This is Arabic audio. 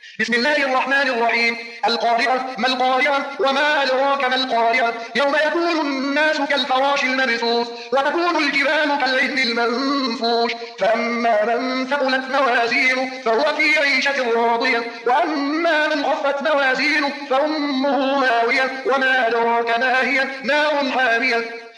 بسم الله الرحمن الرحيم. القارعة ما القارعة وما أدراك ما القارعة يوم يكون الناس كالفراش المبثوث وتكون الجبال كالعهن المنفوش فأما من ثقلت موازينه فهو في عيشة راضية وأما من خفت موازينه فأمه هاوية وما أدراك ما هي نار حامية